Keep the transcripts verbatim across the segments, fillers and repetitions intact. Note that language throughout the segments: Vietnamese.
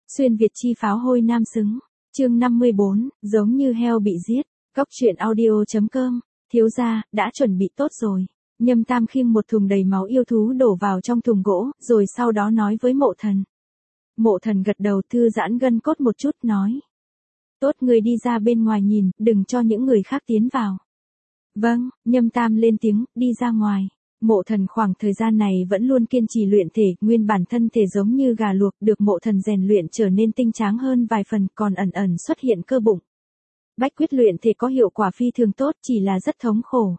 Xuyên Việt chi pháo hôi nam xứng. Chương năm mươi bốn, giống như heo bị giết. Cóc truyện audio chấm com. Thiếu gia, đã chuẩn bị tốt rồi. Nhâm Tam khiêng một thùng đầy máu yêu thú đổ vào trong thùng gỗ, rồi sau đó nói với Mộ Thần. Mộ Thần gật đầu thư giãn gân cốt một chút, nói. Tốt, người đi ra bên ngoài nhìn, đừng cho những người khác tiến vào. Vâng, Nhâm Tam lên tiếng, đi ra ngoài. Mộ Thần khoảng thời gian này vẫn luôn kiên trì luyện thể, nguyên bản thân thể giống như gà luộc, được Mộ Thần rèn luyện trở nên tinh tráng hơn vài phần, còn ẩn ẩn xuất hiện cơ bụng. Bách quyết luyện thể có hiệu quả phi thường tốt, chỉ là rất thống khổ.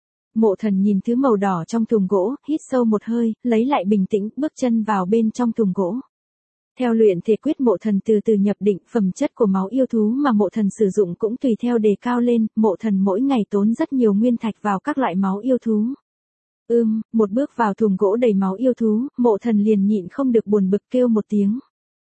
Mộ Thần nhìn thứ màu đỏ trong thùng gỗ, hít sâu một hơi, lấy lại bình tĩnh, bước chân vào bên trong thùng gỗ. Theo luyện thể quyết, Mộ Thần từ từ nhập định, phẩm chất của máu yêu thú mà Mộ Thần sử dụng cũng tùy theo đề cao lên, Mộ Thần mỗi ngày tốn rất nhiều nguyên thạch vào các loại máu yêu thú. Ưm, một bước vào thùng gỗ đầy máu yêu thú, Mộ Thần liền nhịn không được buồn bực kêu một tiếng.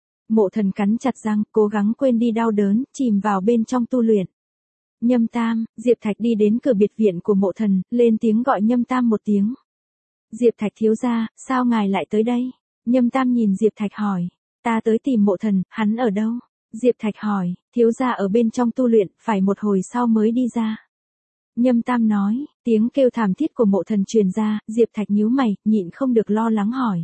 Mộ Thần cắn chặt răng, cố gắng quên đi đau đớn, chìm vào bên trong tu luyện. Nhâm Tam, Diệp Thạch đi đến cửa biệt viện của Mộ Thần, lên tiếng gọi Nhâm Tam một tiếng. Diệp Thạch thiếu gia, sao ngài lại tới đây? Nhâm Tam nhìn Diệp Thạch hỏi. Ta tới tìm Mộ Thần, hắn ở đâu? Diệp Thạch hỏi, thiếu gia ở bên trong tu luyện, phải một hồi sau mới đi ra. Nhâm Tam nói, tiếng kêu thảm thiết của Mộ Thần truyền ra, Diệp Thạch nhíu mày, nhịn không được lo lắng hỏi.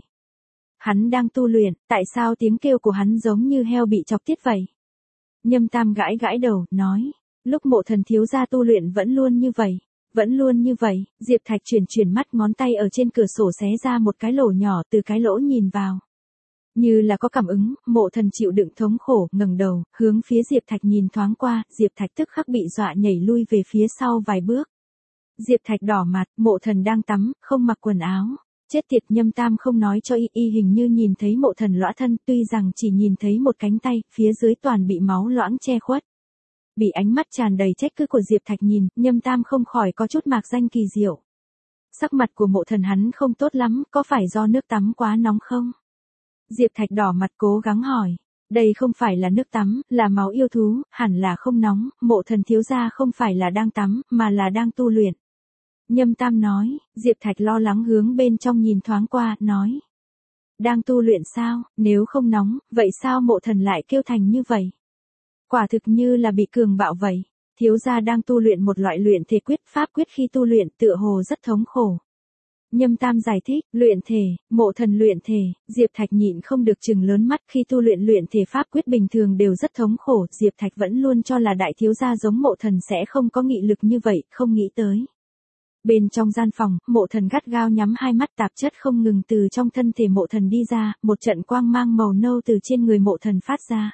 Hắn đang tu luyện, tại sao tiếng kêu của hắn giống như heo bị chọc tiết vậy? Nhâm Tam gãi gãi đầu, nói, lúc Mộ Thần thiếu gia tu luyện vẫn luôn như vậy, vẫn luôn như vậy. Diệp Thạch chuyển chuyển mắt, ngón tay ở trên cửa sổ xé ra một cái lỗ nhỏ, từ cái lỗ nhìn vào. Như là có cảm ứng, Mộ Thần chịu đựng thống khổ, ngẩng đầu, hướng phía Diệp Thạch nhìn thoáng qua, Diệp Thạch tức khắc bị dọa nhảy lui về phía sau vài bước. Diệp Thạch đỏ mặt, Mộ Thần đang tắm, không mặc quần áo. Chết tiệt, Nhâm Tam không nói cho y, y hình như nhìn thấy Mộ Thần lõa thân, tuy rằng chỉ nhìn thấy một cánh tay, phía dưới toàn bị máu loãng che khuất. Bị ánh mắt tràn đầy trách cứ của Diệp Thạch nhìn, Nhâm Tam không khỏi có chút mạc danh kỳ diệu. Sắc mặt của Mộ Thần hắn không tốt lắm, có phải do nước tắm quá nóng không? Diệp Thạch đỏ mặt cố gắng hỏi. Đây không phải là nước tắm, là máu yêu thú, hẳn là không nóng, Mộ Thần thiếu gia không phải là đang tắm, mà là đang tu luyện. Nhâm Tam nói, Diệp Thạch lo lắng hướng bên trong nhìn thoáng qua, nói. Đang tu luyện sao, nếu không nóng, vậy sao Mộ Thần lại kêu thành như vậy? Quả thực như là bị cường bạo vậy. Thiếu gia đang tu luyện một loại luyện thể quyết, pháp quyết khi tu luyện tựa hồ rất thống khổ. Nhâm Tam giải thích, luyện thể, Mộ Thần luyện thể. Diệp Thạch nhịn không được trừng lớn mắt, khi tu luyện luyện thể pháp quyết bình thường đều rất thống khổ, Diệp Thạch vẫn luôn cho là đại thiếu gia giống Mộ Thần sẽ không có nghị lực như vậy, không nghĩ tới. Bên trong gian phòng, Mộ Thần gắt gao nhắm hai mắt, tạp chất không ngừng từ trong thân thể Mộ Thần đi ra, một trận quang mang màu nâu từ trên người Mộ Thần phát ra.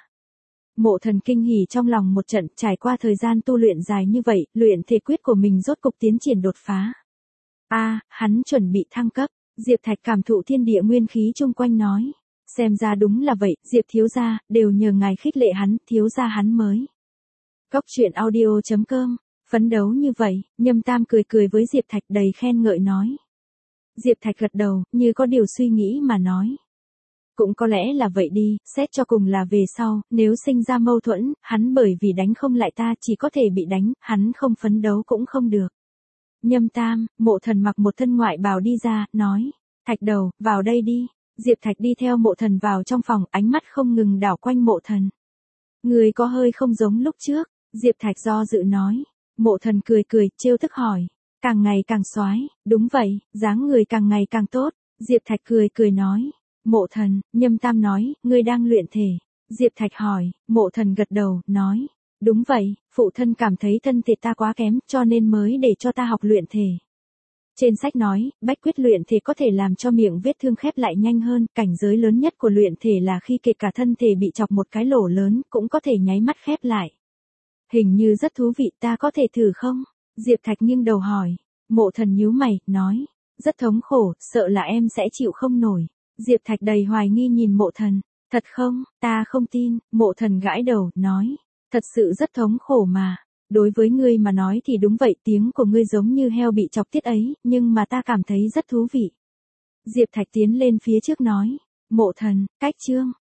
Mộ Thần kinh hỉ trong lòng một trận, trải qua thời gian tu luyện dài như vậy, luyện thể quyết của mình rốt cục tiến triển đột phá. A, à, hắn chuẩn bị thăng cấp. Diệp Thạch cảm thụ thiên địa nguyên khí chung quanh nói. Xem ra đúng là vậy, Diệp thiếu gia, đều nhờ ngài khích lệ hắn, thiếu gia hắn mới. Cóc truyện audio chấm com. Phấn đấu như vậy, Nhâm Tam cười cười với Diệp Thạch đầy khen ngợi nói. Diệp Thạch gật đầu, như có điều suy nghĩ mà nói. Cũng có lẽ là vậy đi, xét cho cùng là về sau, nếu sinh ra mâu thuẫn, hắn bởi vì đánh không lại ta chỉ có thể bị đánh, hắn không phấn đấu cũng không được. Nhâm Tam, Mộ Thần mặc một thân ngoại bào đi ra, nói. Thạch đầu, vào đây đi. Diệp Thạch đi theo Mộ Thần vào trong phòng, ánh mắt không ngừng đảo quanh Mộ Thần. Người có hơi không giống lúc trước. Diệp Thạch do dự nói. Mộ Thần cười cười, trêu tức hỏi. Càng ngày càng xoái, đúng vậy, dáng người càng ngày càng tốt. Diệp Thạch cười cười nói. Mộ Thần, Nhâm Tam nói, ngươi đang luyện thể. Diệp Thạch hỏi, Mộ Thần gật đầu, nói. Đúng vậy, phụ thân cảm thấy thân thể ta quá kém, cho nên mới để cho ta học luyện thể. Trên sách nói, bách quyết luyện thể có thể làm cho miệng vết thương khép lại nhanh hơn, cảnh giới lớn nhất của luyện thể là khi kể cả thân thể bị chọc một cái lỗ lớn, cũng có thể nháy mắt khép lại. Hình như rất thú vị, ta có thể thử không? Diệp Thạch nghiêng đầu hỏi. Mộ Thần nhíu mày, nói. Rất thống khổ, sợ là em sẽ chịu không nổi. Diệp Thạch đầy hoài nghi nhìn Mộ Thần. Thật không, ta không tin. Mộ Thần gãi đầu, nói. Thật sự rất thống khổ mà. Đối với ngươi mà nói thì đúng vậy, tiếng của ngươi giống như heo bị chọc tiết ấy, nhưng mà ta cảm thấy rất thú vị. Diệp Thạch tiến lên phía trước nói. Mộ Thần, cách chương.